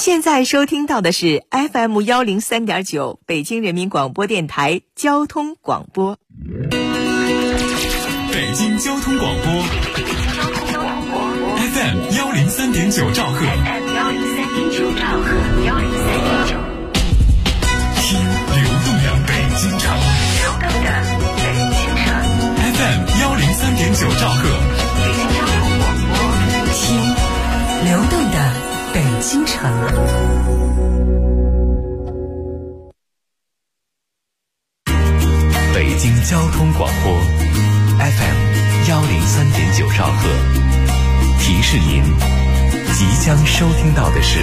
现在收听到的是 FM103.9 北京人民广播电台交通广播。 北京交通广播 FM103.9 兆赫，听流动的北京城FM103.9 兆赫， 北京交通广播，听流动的北京城。 北京交通广播 FM103.9 兆赫，提示您即将收听到的是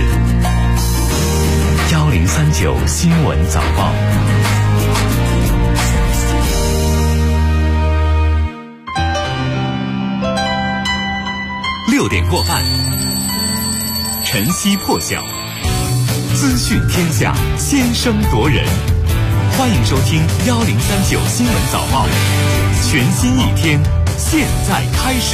1039新闻早报。6点过半，晨曦破晓，资讯天下，先声夺人。欢迎收听1039新闻早报，全新一天，现在开始。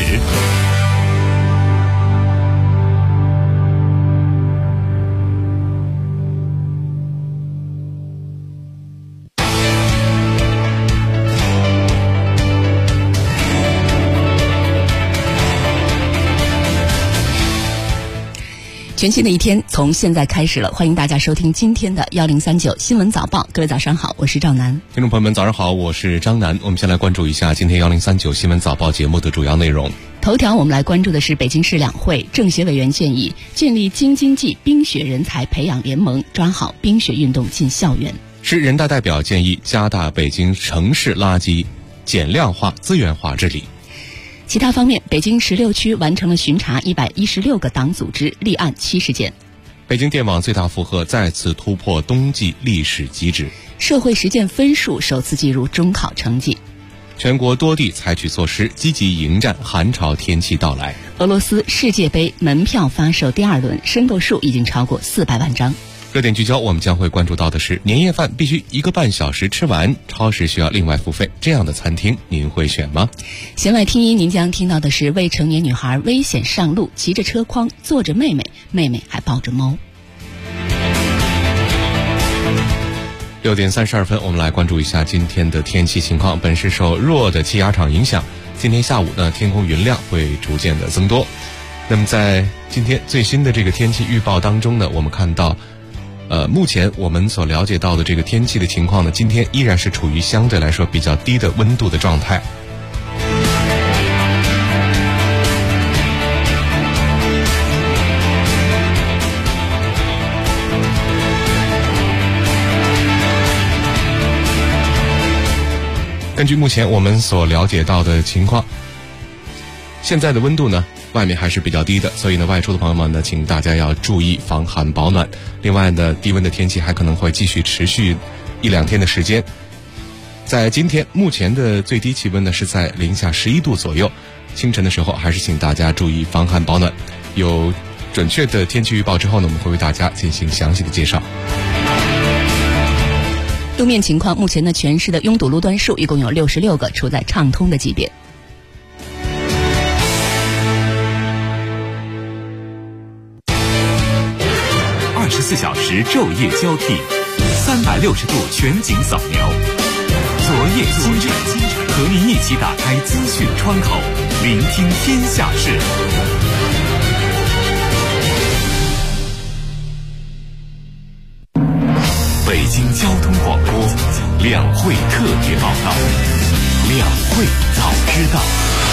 全新的一天从现在开始了，欢迎大家收听今天的1039新闻早报。各位早上好，我是赵楠。 听众朋友们早上好，我是张楠。我们先来关注一下今天1039新闻早报节目的主要内容。 头条我们来关注的是北京市两会政协委员建议建立京津冀冰雪人才培养联盟，抓好冰雪运动进校园。 市人大代表建议加大北京城市垃圾减量化资源化治理。 其他方面，北京16区完成了巡查116个党组织，立案70件。 北京电网最大负荷再次突破冬季历史极值。 社会实践分数首次计入中考成绩。 全国多地采取措施，积极迎战寒潮天气到来。 俄罗斯世界杯门票发售第2轮，申购数已经超过400万张。 热点聚焦，我们将会关注到的是年夜饭必须1个半小时吃完，超市需要另外付费，这样的餐厅您会选吗？ 弦外听音，您将听到的是未成年女孩危险上路，骑着车筐坐着妹妹，妹妹还抱着猫。 6点32分，我们来关注一下今天的天气情况。本市受弱的气压场影响，今天下午呢，天空云量会逐渐的增多。那么在今天最新的这个天气预报当中呢，我们看到目前我们所了解到的这个天气的情况呢，今天依然是处于相对来说比较低的温度的状态。根据目前我们所了解到的情况，现在的温度呢，外面还是比较低的，所以呢，外出的朋友们呢，请大家要注意防寒保暖。另外呢，低温的天气还可能会继续持续1-2天的时间。在今天目前的最低气温呢是在零下11度左右，清晨的时候还是请大家注意防寒保暖。有准确的天气预报之后呢，我们会为大家进行详细的介绍。 路面情况，目前呢，全市的拥堵路段数一共有66个，处在畅通的级别。 24小时昼夜交替，360度全景扫描，昨夜今晨，和您一起打开资讯窗口，聆听天下事。北京交通广播两会特别报道，两会早知道。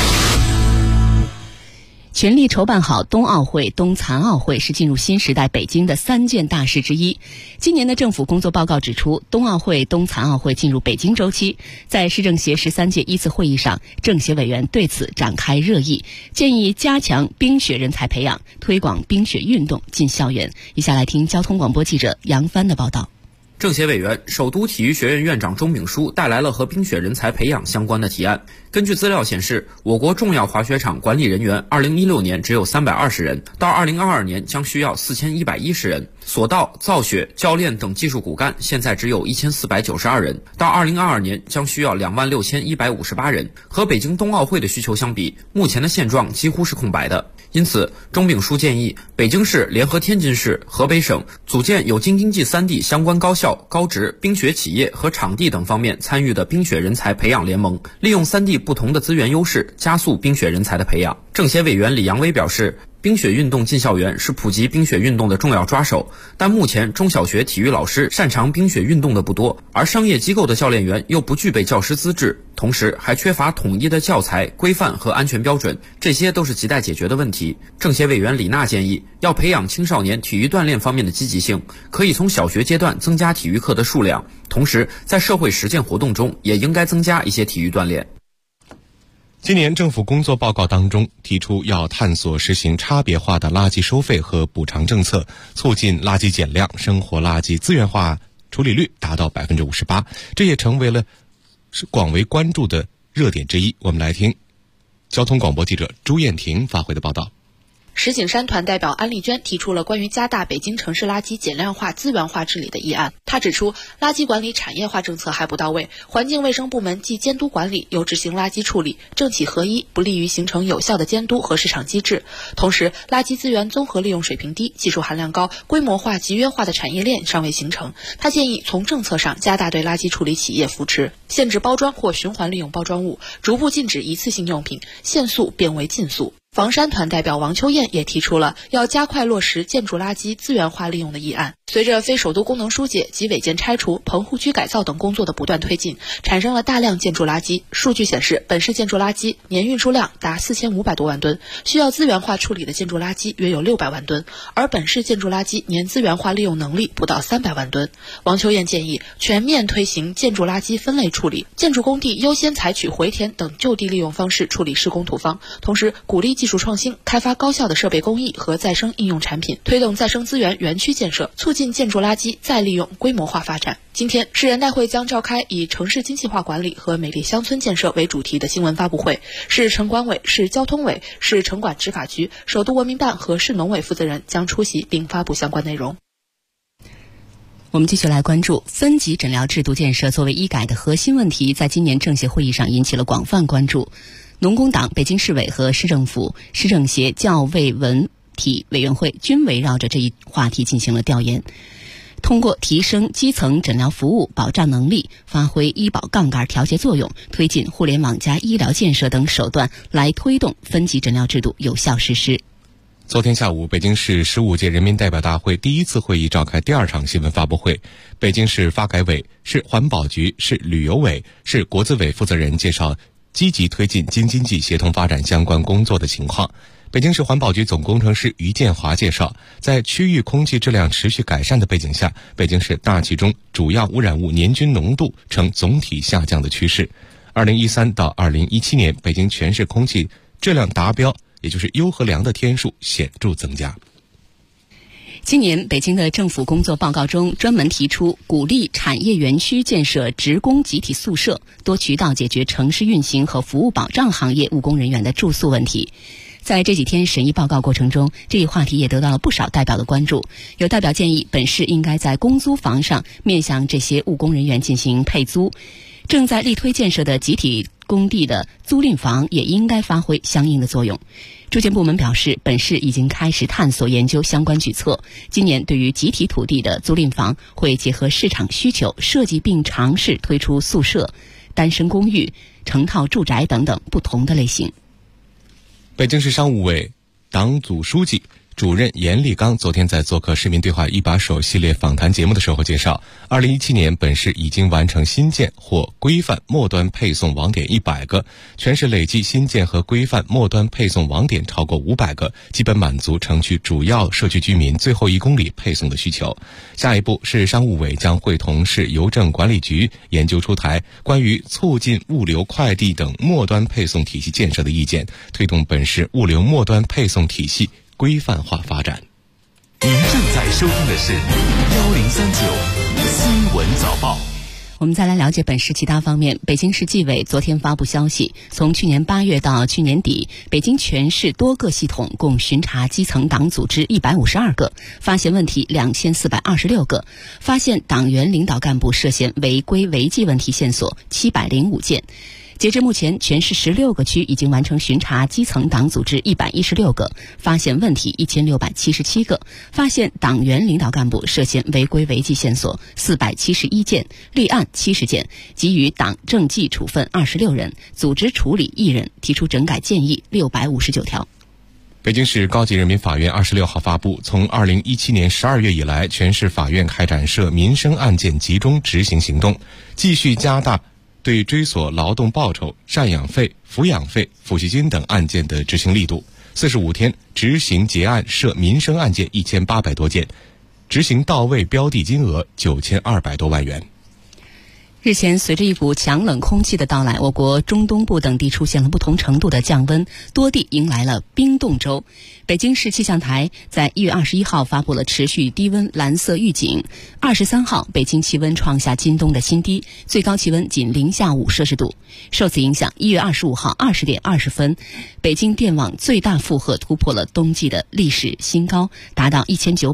全力筹办好冬奥会、冬残奥会是进入新时代北京的3件大事之一。今年的政府工作报告指出，冬奥会、冬残奥会进入北京周期。在市政协13届1次会议上，政协委员对此展开热议，建议加强冰雪人才培养，推广冰雪运动进校园。以下来听交通广播记者杨帆的报道。 政协委员、首都体育学院院长钟炳书带来了和冰雪人才培养相关的提案。根据资料显示，我国重要滑雪场管理人员2016年只有320人，到2022年将需要4110人。索道、造雪、教练等技术骨干现在只有1492人，到2022年将需要26158人。和北京冬奥会的需求相比，目前的现状几乎是空白的。 因此，钟炳书建议北京市联合天津市、河北省组建有京津冀3地相关高校、高职、冰雪企业和场地等方面参与的冰雪人才培养联盟，利用3地不同的资源优势，加速冰雪人才的培养。政协委员李扬威表示，冰雪运动进校园是普及冰雪运动的重要抓手，但目前中小学体育老师擅长冰雪运动的不多，而商业机构的教练员又不具备教师资质，同时还缺乏统一的教材、规范和安全标准，这些都是亟待解决的问题。政协委员李娜建议，要培养青少年体育锻炼方面的积极性，可以从小学阶段增加体育课的数量，同时在社会实践活动中也应该增加一些体育锻炼。 今年政府工作报告当中提出，要探索实行差别化的垃圾收费和补偿政策，促进垃圾减量，生活垃圾资源化处理率达到58%，这也成为了广为关注的热点之一。我们来听交通广播记者朱艳婷发回的报道。 石景山团代表安丽娟提出了关于加大北京城市垃圾减量化、资源化治理的议案。她指出，垃圾管理产业化政策还不到位，环境卫生部门既监督管理又执行垃圾处理，政企合一，不利于形成有效的监督和市场机制。同时，垃圾资源综合利用水平低、技术含量高、规模化、集约化的产业链尚未形成。她建议从政策上加大对垃圾处理企业扶持，限制包装或循环利用包装物，逐步禁止一次性用品，限塑变为禁塑。房山团代表王秋燕也提出了要加快落实建筑垃圾资源化利用的议案。随着非首都功能疏解及违建拆除、棚户区改造等工作的不断推进，产生了大量建筑垃圾。数据显示，本市建筑垃圾年运输量达4500多万吨，需要资源化处理的建筑垃圾约有600万吨，而本市建筑垃圾年资源化利用能力不到300万吨。王秋燕建议全面推行建筑垃圾分类处理，建筑工地优先采取回填等就地利用方式处理施工土方，同时鼓励技术创新，开发高效的设备工艺和再生应用产品，推动再生资源园区建设，促进建筑垃圾再利用规模化发展。今天，市人大会将召开以城市精细化管理和美丽乡村建设为主题的新闻发布会，市城管委、市交通委、市城管执法局、首都文明办和市农委负责人将出席并发布相关内容。 我们继续来关注分级诊疗制度建设作为医改的核心问题，在今年政协会议上引起了广泛关注。农工党、北京市委和市政府、市政协教卫文体委员会均围绕着这一话题进行了调研，通过提升基层诊疗服务保障能力，发挥医保杠杆调节作用，推进互联网加医疗建设等手段，来推动分级诊疗制度有效实施。 昨天下午，北京市15届人民代表大会第一次会议召开第2场新闻发布会，北京市发改委、市环保局、市旅游委、市国资委负责人介绍积极推进京津冀协同发展相关工作的情况。北京市环保局总工程师于建华介绍，在区域空气质量持续改善的背景下，北京市大气中主要污染物年均浓度呈总体下降的趋势。2013到2017年，北京全市空气质量达标，也就是优和良的天数显著增加。 今年北京的政府工作报告中专门提出鼓励产业园区建设职工集体宿舍，多渠道解决城市运行和服务保障行业务工人员的住宿问题。在这几天审议报告过程中，这一话题也得到了不少代表的关注。有代表建议，本市应该在公租房上面向这些务工人员进行配租，正在力推建设的集体工地的租赁房也应该发挥相应的作用。住建部门表示，本市已经开始探索研究相关举措，今年对于集体土地的租赁房会结合市场需求设计并尝试推出宿舍、单身公寓、成套住宅等等不同的类型。 北京市商务委党组书记、主任严立刚昨天在做客市民对话一把手系列访谈节目的时候介绍，2017年本市已经完成新建或规范末端配送网点100个，全市累计新建和规范末端配送网点超过500个，基本满足城区主要社区居民最后1公里配送的需求。下一步，市商务委将会同市邮政管理局研究出台关于促进物流快递等末端配送体系建设的意见，推动本市物流末端配送体系规范化发展。 您正在收听的是1039新闻早报。 我们再来了解本市其他方面。北京市纪委昨天发布消息，从去年8月到去年底，北京全市多个系统共巡查基层党组织152个，发现问题2426个，发现党员领导干部涉嫌违规违纪问题线索705件。 截至目前，全市16个区已经完成巡查基层党组织116个，发现问题1677个，发现党员领导干部涉嫌违规违纪线索471件，立案70件，给予党政纪处分26人，组织处理1人，提出整改建议659条。 北京市高级人民法院26号发布，从2017年12月以来，全市法院开展涉民生案件集中执行行动，继续加大对追索劳动报酬、赡养费、抚养费、抚恤金等案件的执行力度。45天执行结案涉民生案件1800多件，执行到位标的金额9200多万元。 日前，随着一股强冷空气的到来，我国中东部等地出现了不同程度的降温，多地迎来了冰冻周。北京市气象台在1月21号发布了持续低温蓝色预警。23号，北京气温创下今冬的新低，最高气温仅零下5摄氏度。受此影响，1月25号20点20分，北京电网最大负荷突破了冬季的历史新高，达到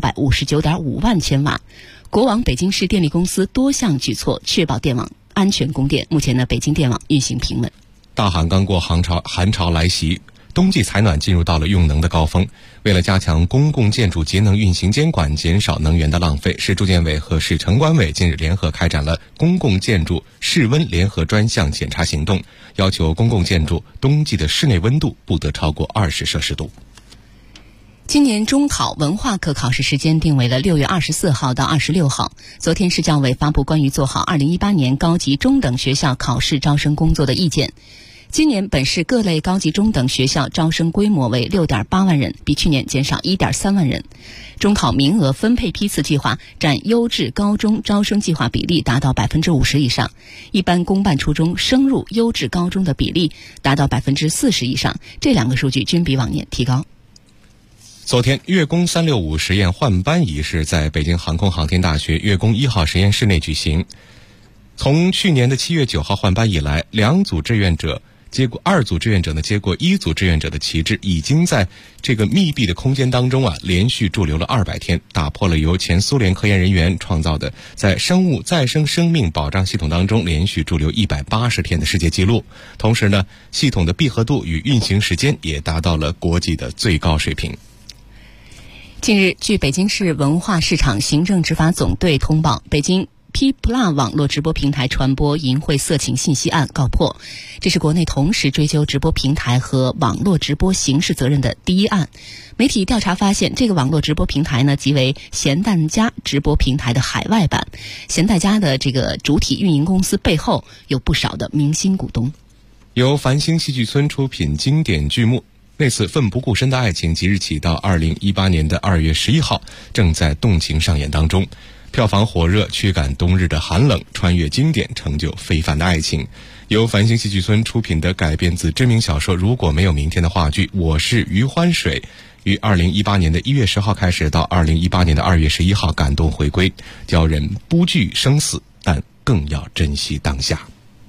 1959.5万千瓦。国网北京市电力公司多项举措确保电网安全供电。目前呢，北京电网运行平稳。 大寒刚过，寒潮来袭，冬季采暖进入到了用能的高峰。为了加强公共建筑节能运行监管，减少能源的浪费，市住建委和市城管委近日联合开展了公共建筑室温联合专项检查行动，要求公共建筑冬季的室内温度不得超过20摄氏度。 今年中考文化课考试时间定为了6月24号到26号。昨天，市教委发布关于做好2018年高级中等学校考试招生工作的意见。今年本市各类高级中等学校招生规模为6.8万人，比去年减少1.3万人。中考名额分配批次计划占优质高中招生计划比例达到50%以上，一般公办初中升入优质高中的比例达到40%以上，这2个数据均比往年提高。 昨天，月宫365实验换班仪式在北京航空航天大学月宫1号实验室内举行。从去年的7月9号换班以来，2组志愿者接过1组志愿者的旗帜，已经在这个密闭的空间当中连续驻留了200天，打破了由前苏联科研人员创造的在生物再生生命保障系统当中连续驻留180天的世界纪录。同时呢，系统的闭合度与运行时间也达到了国际的最高水平。 近日，据北京市文化市场行政执法总队通报，北京 P-Plus 网络直播平台传播淫秽色情信息案告破，这是国内同时追究直播平台和网络直播刑事责任的第一案。媒体调查发现，这个网络直播平台呢，即为咸蛋家直播平台的海外版。咸蛋家的这个主体运营公司背后有不少的明星股东。 由繁星戏剧村出品经典剧目那次奋不顾身的爱情，即日起到2018年的2月11号正在动情上演当中，票房火热，驱赶冬日的寒冷，穿越经典，成就非凡的爱情。由繁星戏剧村出品的改编自知名小说《如果没有明天》的话剧《我是余欢水》，于2018年的1月10号开始到2018年的2月11号感动回归，教人不惧生死，但更要珍惜当下。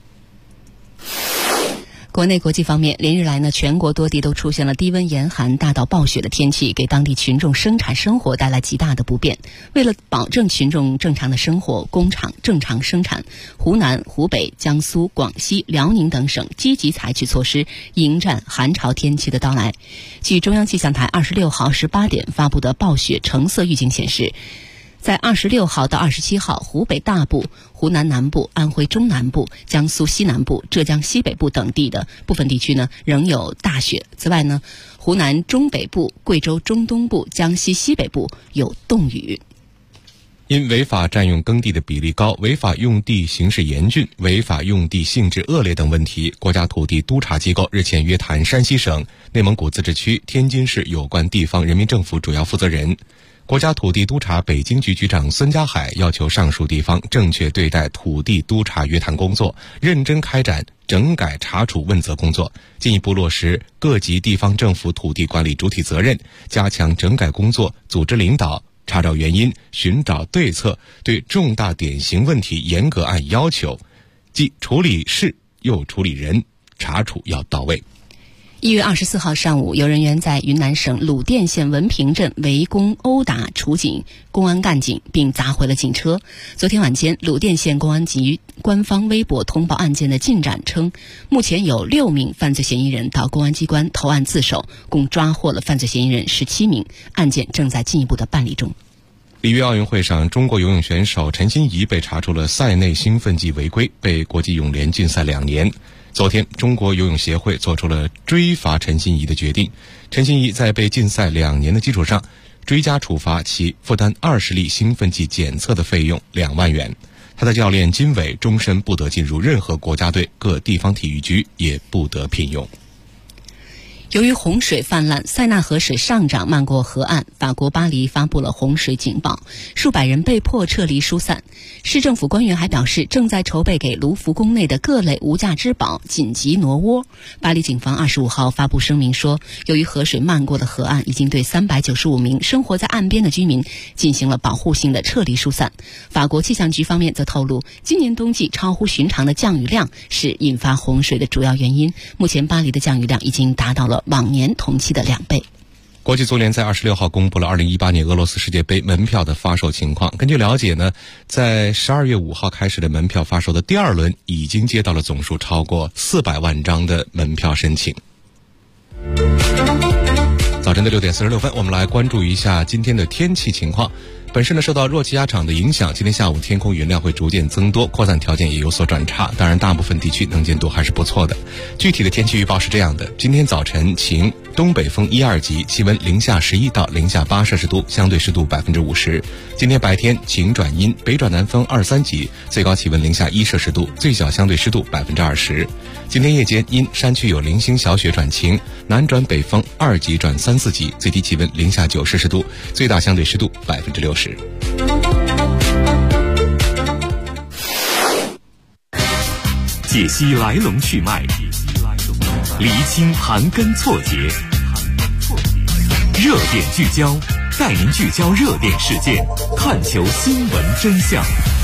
国内国际方面，连日来呢，全国多地都出现了低温严寒、大到暴雪的天气，给当地群众生产生活带来极大的不便。为了保证群众正常的生活，工厂正常生产，湖南、湖北、江苏、广西、辽宁等省积极采取措施，迎战寒潮天气的到来。据中央气象台26号18点发布的暴雪橙色预警显示，在26号到27号，湖北大部、湖南南部、安徽中南部、江苏西南部、浙江西北部等地的部分地区呢仍有大雪。此外呢，湖南中北部、贵州中东部、江西西北部有冻雨。 因违法占用耕地的比例高、违法用地形势严峻、违法用地性质恶劣等问题，国家土地督察机构日前约谈山西省、内蒙古自治区、天津市有关地方人民政府主要负责人。国家土地督察北京局局长孙家海要求上述地方正确对待土地督察约谈工作，认真开展整改查处问责工作，进一步落实各级地方政府土地管理主体责任，加强整改工作组织领导，查找原因，寻找对策，对重大典型问题严格按要求，即处理事又处理人，查处要到位。 1月24号上午，有人员在云南省鲁甸县文平镇围攻殴打处警公安干警，并砸毁了警车。昨天晚间，鲁甸县公安局官方微博通报案件的进展称，目前有6名犯罪嫌疑人到公安机关投案自首，共抓获了犯罪嫌疑人17名，案件正在进一步的办理中。 里约奥运会上，中国游泳选手陈欣怡被查出了赛内兴奋剂违规，被国际泳联禁赛2年。昨天，中国游泳协会做出了追罚陈欣怡的决定。陈欣怡在被禁赛2年的基础上，追加处罚其负担20例兴奋剂检测的费用2万元。他的教练金伟终身不得进入任何国家队，各地方体育局也不得聘用。 由于洪水泛滥，塞纳河水上涨漫过河岸，法国巴黎发布了洪水警报，数百人被迫撤离疏散。市政府官员还表示，正在筹备给卢浮宫内的各类无价之宝紧急挪窝。巴黎警方25号发布声明说，由于河水漫过的河岸已经对395名生活在岸边的居民进行了保护性的撤离疏散。法国气象局方面则透露，今年冬季超乎寻常的降雨量是引发洪水的主要原因。目前巴黎的降雨量已经达到了往年同期的2倍。 国际足联在26号公布了2018年俄罗斯世界杯门票的发售情况。根据了解呢，在12月5号开始的门票发售的第2轮已经接到了总数超过400万张的门票申请。早晨的6点46分，我们来关注一下今天的天气情况。本市呢受到弱气压场的影响，今天下午天空云量会逐渐增多，扩散条件也有所转差，当然大部分地区能见度还是不错的。具体的天气预报是这样的：今天早晨晴，东北风1、2级，气温-11到-8摄氏度，相对湿度50%。今天白天晴转阴，北转南风2、3级，最高气温-1摄氏度，最小相对湿度20%。今天夜间因山区有零星小雪转晴，南转北风2级转3、4级，最低气温-9摄氏度，最大相对湿度60%。 解析来龙去脉，厘清盘根错节，热点聚焦，带您聚焦热点事件，探求新闻真相。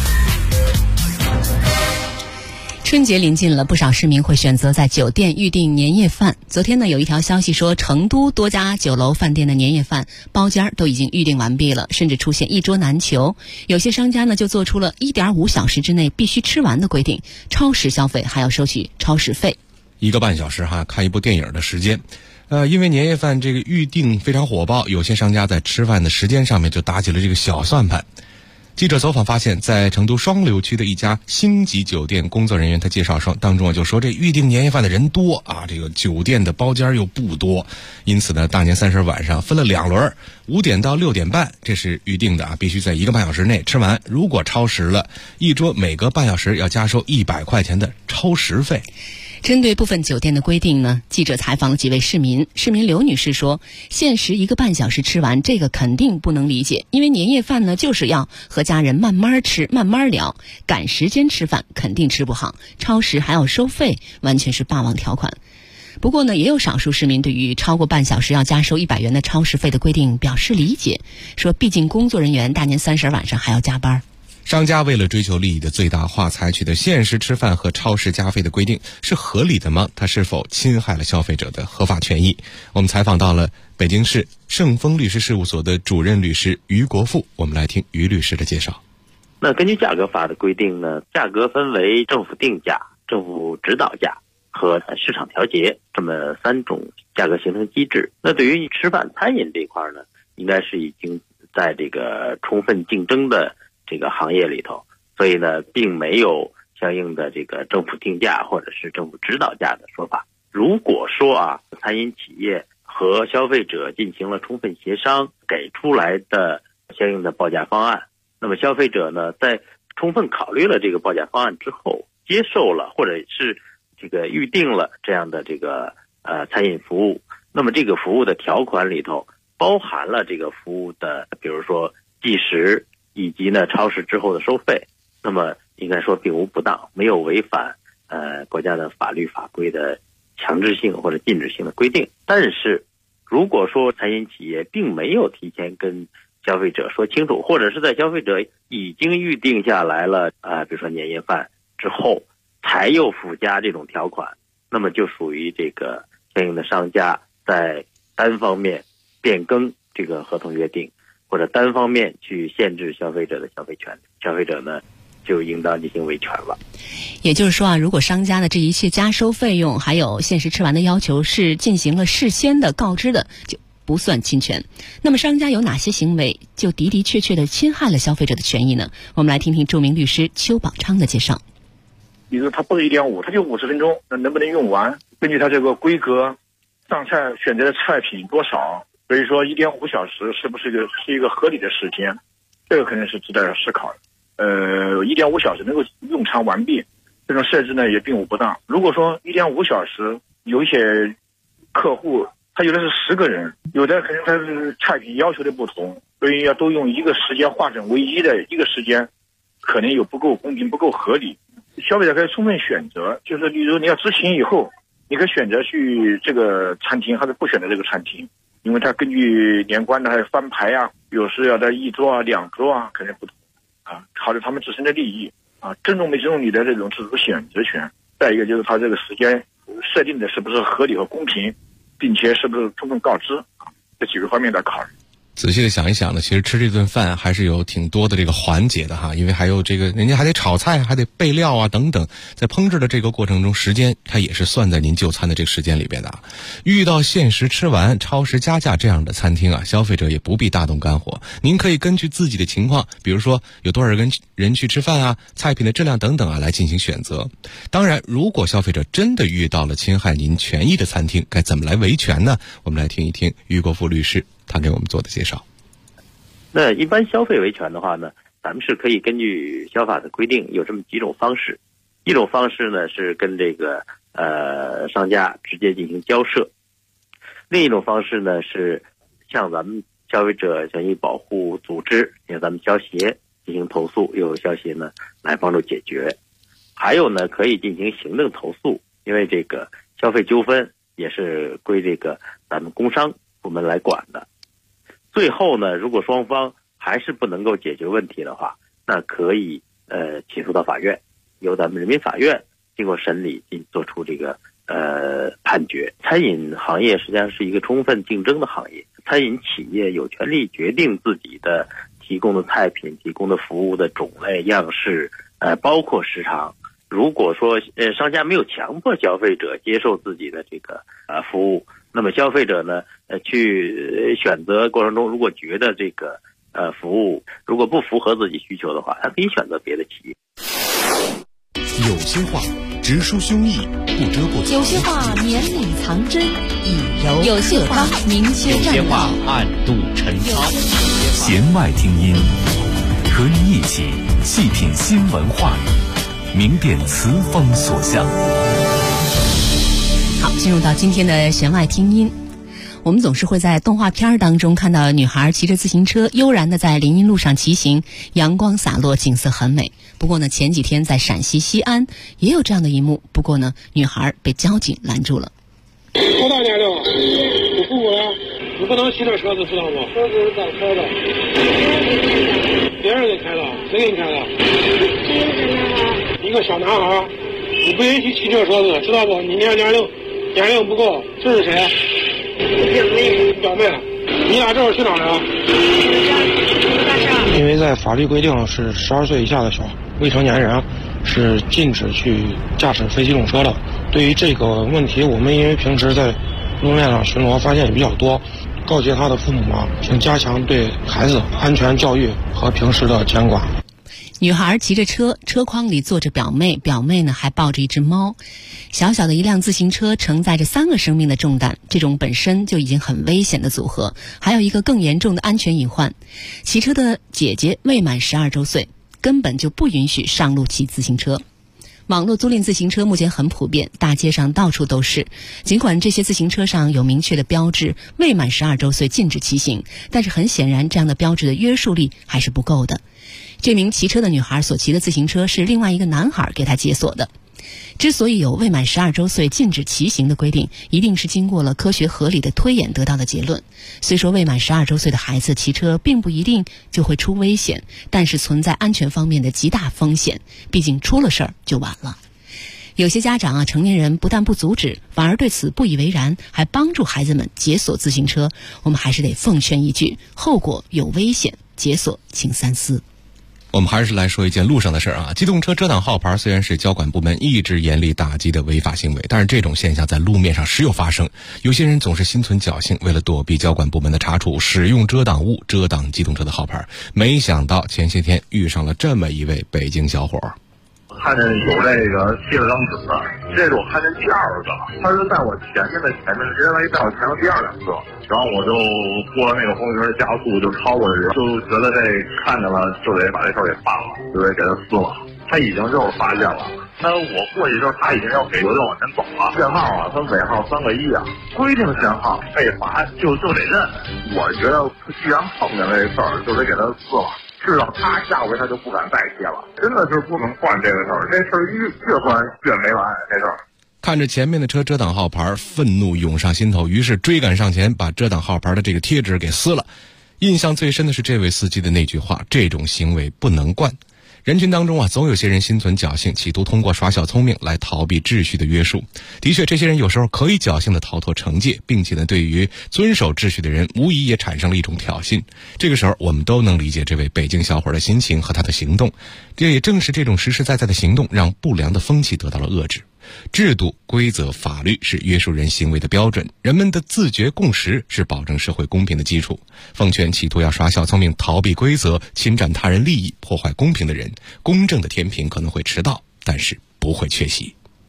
春节临近了，不少市民会选择在酒店预订年夜饭。昨天呢，有一条消息说，成都多家酒楼饭店的年夜饭包间都已经预订完毕了，甚至出现一桌难求。有些商家呢就做出了1.5小时之内必须吃完的规定，超时消费还要收取超时费。 1个半小时看一部电影的时间。因为年夜饭这个预订非常火爆，有些商家在吃饭的时间上面就打起了这个小算盘。记者走访发现，在成都双流区的一家星级酒店工作人员他介绍说，当中就说这预订年夜饭的人多这个酒店的包间又不多，因此呢，大年30晚上分了2轮，5点到6点半，这是预定的必须在1个半小时内吃完。如果超时了，一桌每隔半小时要加收100块钱的超时费。 针对部分酒店的规定呢，记者采访了几位市民。市民刘女士说，限时1个半小时吃完，这个肯定不能理解，因为年夜饭呢就是要和家人慢慢吃慢慢聊，赶时间吃饭肯定吃不好，超时还要收费，完全是霸王条款。不过呢，也有少数市民对于超过半小时要加收100元的超时费的规定表示理解，说毕竟工作人员大年30晚上还要加班。 商家为了追求利益的最大化，采取的限时吃饭和超时加费的规定是合理的吗？它是否侵害了消费者的合法权益？我们采访到了北京市盛丰律师事务所的主任律师于国富，我们来听于律师的介绍。 那根据价格法的规定呢，价格分为政府定价、政府指导价和市场调节这么3种价格形成机制。那对于吃饭餐饮这一块呢，应该是已经在这个充分竞争的这个行业里头，所以呢，并没有相应的这个政府定价或者是政府指导价的说法。如果说餐饮企业和消费者进行了充分协商，给出来的相应的报价方案，那么消费者呢，在充分考虑了这个报价方案之后，接受了或者是这个预定了这样的这个餐饮服务，那么这个服务的条款里头包含了这个服务的，比如说计时以及呢超时之后的收费，那么应该说并无不当，没有违反国家的法律法规的强制性或者禁止性的规定。但是如果说餐饮企业并没有提前跟消费者说清楚，或者是在消费者已经预定下来了比如说年夜饭之后才又附加这种条款，那么就属于这个相应的商家在单方面变更这个合同约定，或者单方面去限制消费者的消费权，消费者呢就应当进行维权了。 也就是说啊，如果商家的这一切加收费用还有限时吃完的要求是进行了事先的告知的，就不算侵权。那么商家有哪些行为就的的确确的侵害了消费者的权益呢？我们来听听著名律师邱宝昌的介绍。 比如他不是1.5，他就50分钟，那能不能用完？根据他这个规格，上菜选择的菜品多少，所以说1.5小时是不是一个合理的时间？这个肯定是值得思考的。1.5小时能够用餐完毕，这种设置呢也并无不当。如果说1.5小时，有一些客户他有的是10个人，有的可能他是菜品要求的不同，所以要都用一个时间划整为一的一个时间，可能有不够公平、不够合理。消费者可以充分选择，就是例如你要执行以后，你可以选择去这个餐厅，还是不选择这个餐厅，因为它根据年关的还有翻牌啊，有时要在1桌啊、2桌啊，可能不同啊，考虑他们自身的利益啊，尊重没尊重你的这种自主选择权。再一个就是他这个时间设定的是不是合理和公平，并且是不是充分告知啊，这几个方面来考虑。 仔细的想一想呢，其实吃这顿饭还是有挺多的这个环节的哈，因为还有这个人家还得炒菜，还得备料啊等等，在烹制的这个过程中，时间它也是算在您就餐的这个时间里边的。遇到限时吃完、超时加价这样的餐厅啊，消费者也不必大动肝火，您可以根据自己的情况，比如说有多少人去吃饭啊，菜品的质量等等啊，来进行选择。当然，如果消费者真的遇到了侵害您权益的餐厅，该怎么来维权呢？我们来听一听于国富律师他给我们做的介绍。 那一般消费维权的话呢，咱们是可以根据消法的规定有这么几种方式。一种方式呢是跟这个商家直接进行交涉，另一种方式呢是向咱们消费者权益保护组织，向咱们消协进行投诉，由消协呢来帮助解决。还有呢可以进行行政投诉，因为这个消费纠纷也是归这个咱们工商部门来管的。最后呢，如果双方还是不能够解决问题的话，那可以起诉到法院，由咱们人民法院经过审理做出这个判决。餐饮行业实际上是一个充分竞争的行业，餐饮企业有权利决定自己的提供的菜品、提供的服务的种类、样式，包括时长。如果说商家没有强迫消费者接受自己的这个服务，那么消费者呢去选择过程中，如果觉得这个服务如果不符合自己需求的话，他可以选择别的企业。 有些话直抒胸臆，不遮不藏； 有些话绵里藏针，以柔有些话明确有些话暗度陈仓。弦外听音，和你一起细品新闻话语，明辨词风所向。 好，进入到今天的弦外听音。我们总是会在动画片当中看到女孩骑着自行车悠然地在林荫路上骑行，阳光洒落，景色很美。不过呢，前几天在陕西西安也有这样的一幕，不过呢，女孩被交警拦住了。 多大年龄？你父母呢？你不能骑这车子，知道吗？车子是咋开的？别人给开的，谁给你开的？一个小男孩，你不允许骑这车子，知道不？你年龄不够。这是谁？表妹。你俩这会儿去哪儿了？因为在法律规定是12岁以下的未成年人是禁止去驾驶非机动车的。对于这个问题，我们因为平时在路面上巡逻，发现也比较多，告诫他的父母请加强对孩子安全教育和平时的监管。 女孩骑着车，车筐里坐着表妹，表妹呢还抱着一只猫。小小的一辆自行车承载着3个生命的重担，这种本身就已经很危险的组合，还有一个更严重的安全隐患。骑车的姐姐未满12周岁，根本就不允许上路骑自行车。网络租赁自行车目前很普遍，大街上到处都是。尽管这些自行车上有明确的标志，未满12周岁禁止骑行，但是很显然，这样的标志的约束力还是不够的。这名骑车的女孩所骑的自行车是另外一个男孩给她解锁的。之所以有未满12周岁禁止骑行的规定，一定是经过了科学合理的推演得到的结论。虽说未满12周岁的孩子骑车并不一定就会出危险，但是存在安全方面的极大风险，毕竟出了事儿就晚了。 有些家长成年人不但不阻止，反而对此不以为然，还帮助孩子们解锁自行车。我们还是得奉劝一句，后果有危险，解锁请三思。 我们还是来说一件路上的事儿机动车遮挡号牌虽然是交管部门一直严厉打击的违法行为，但是这种现象在路面上时有发生。有些人总是心存侥幸，为了躲避交管部门的查处，使用遮挡物遮挡机动车的号牌。没想到前些天遇上了这么一位北京小伙。 看见有这个贴了张纸，这是我看见第二个，他是在我前面，直接在我前面第二辆车，然后我就过了那个红绿灯加速就超过这人，就觉得这看见了就得把这事儿给办了，就得给他撕了。他已经就是发现了，那我过去之后他已经要给油就往前走了。限号他尾号3个1规定限号被罚就得认。我觉得既然碰见这事儿，就得给他撕了。至少他下回他就不敢再贴了，真的是不能惯这个事儿，这事儿越惯越没完。这事儿看着前面的车遮挡号牌，愤怒涌上心头，于是追赶上前，把遮挡号牌的这个贴纸给撕了。印象最深的是这位司机的那句话：这种行为不能惯。人群当中总有些人心存侥幸，企图通过耍小聪明来逃避秩序的约束。的确，这些人有时候可以侥幸地逃脱惩戒，并且呢，对于遵守秩序的人，无疑也产生了一种挑衅。这个时候，我们都能理解这位北京小伙的心情和他的行动。这也正是这种实实在在的行动，让不良的风气得到了遏制。制度、规则、法律是约束人行为的标准，人们的自觉共识是保证社会公平的基础。奉劝企图要耍小聪明、逃避规则、侵占他人利益、破坏公平的人，公正的天平可能会迟到，但是不会缺席。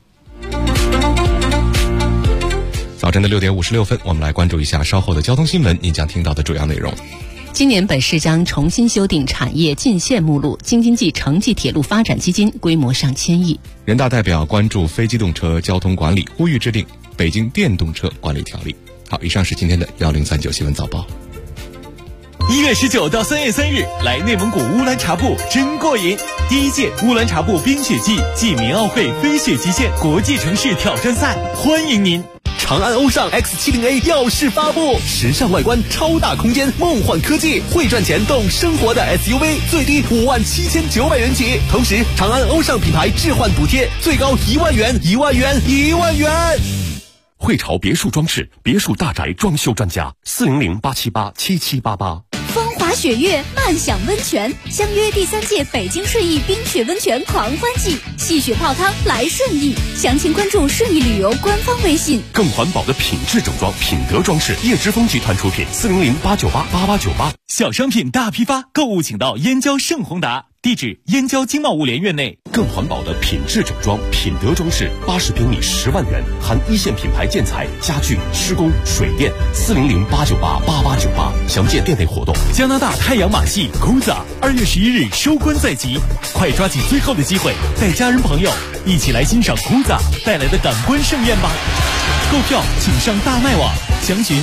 早晨的6点56分，我们来关注一下稍后的交通新闻，您将听到的主要内容。 今年本市将重新修订产业进线目录，京津冀城际铁路发展基金规模上千亿。 人大代表关注非机动车交通管理，呼吁制定北京电动车管理条例。好，以上是今天的1039新闻早报。 1月19到3月3日，来内蒙古乌兰察布真过瘾！第1届乌兰察布冰雪季暨民奥会飞雪极限国际城市挑战赛，欢迎您！长安欧尚 X70A 耀世发布，时尚外观、超大空间、梦幻科技，会赚钱懂生活的 SUV， 最低57900元起。同时，长安欧尚品牌置换补贴最高1万元，1万元，1万元。汇潮别墅装饰，别墅大宅装修专家，400-878-7788。 风华雪月，漫享温泉，相约第3届北京顺义冰雪温泉狂欢季，戏雪泡汤来顺义，详情关注顺义旅游官方微信。 更环保的品质整装，品德装饰，叶之峰集团出品，400-898-8898。小商品大批发，购物请到燕郊盛宏达。地址：燕郊经贸物联院内。更环保的品质整装、品德装饰，80平米10万元，含一线品牌建材、家具、施工、水电，400-898-8898。详见店内活动。加拿大太阳马戏 Kuza 2月11日收官在即，快抓紧最后的机会，带家人朋友一起来欣赏 Kuza 带来的感官盛宴吧。购票请上大麦网，详询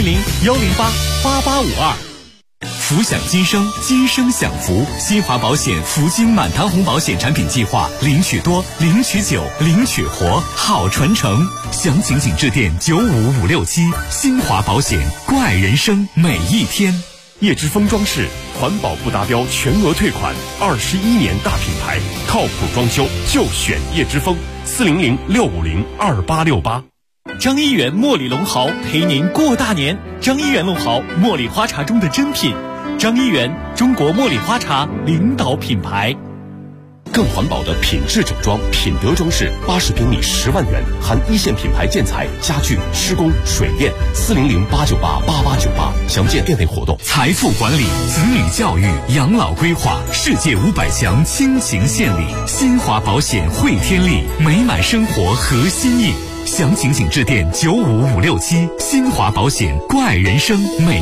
400-108-8852。福享今生，今生享福。新华保险福金满堂红保险产品计划，领取多，领取久，领取活，好传承。详情请致电95567。新华保险，怪人生每一天。叶之峰装饰，环保不达标全额退款，21年大品牌，靠谱装修就选叶之峰。400-650-2868。张一元茉莉龙毫陪您过大年。张一元龙毫，茉莉花茶中的珍品。张一元，中国茉莉花茶领导品牌。更环保的品质整装、品德装饰，80平米10万元，含一线品牌建材、家具、施工、水电，400-898-8898。详见店内活动。财富管理、子女教育、养老规划，世界500强亲情献礼。新华保险汇天利，美满生活合心意。详情请致电95567。新华保险，怪人生每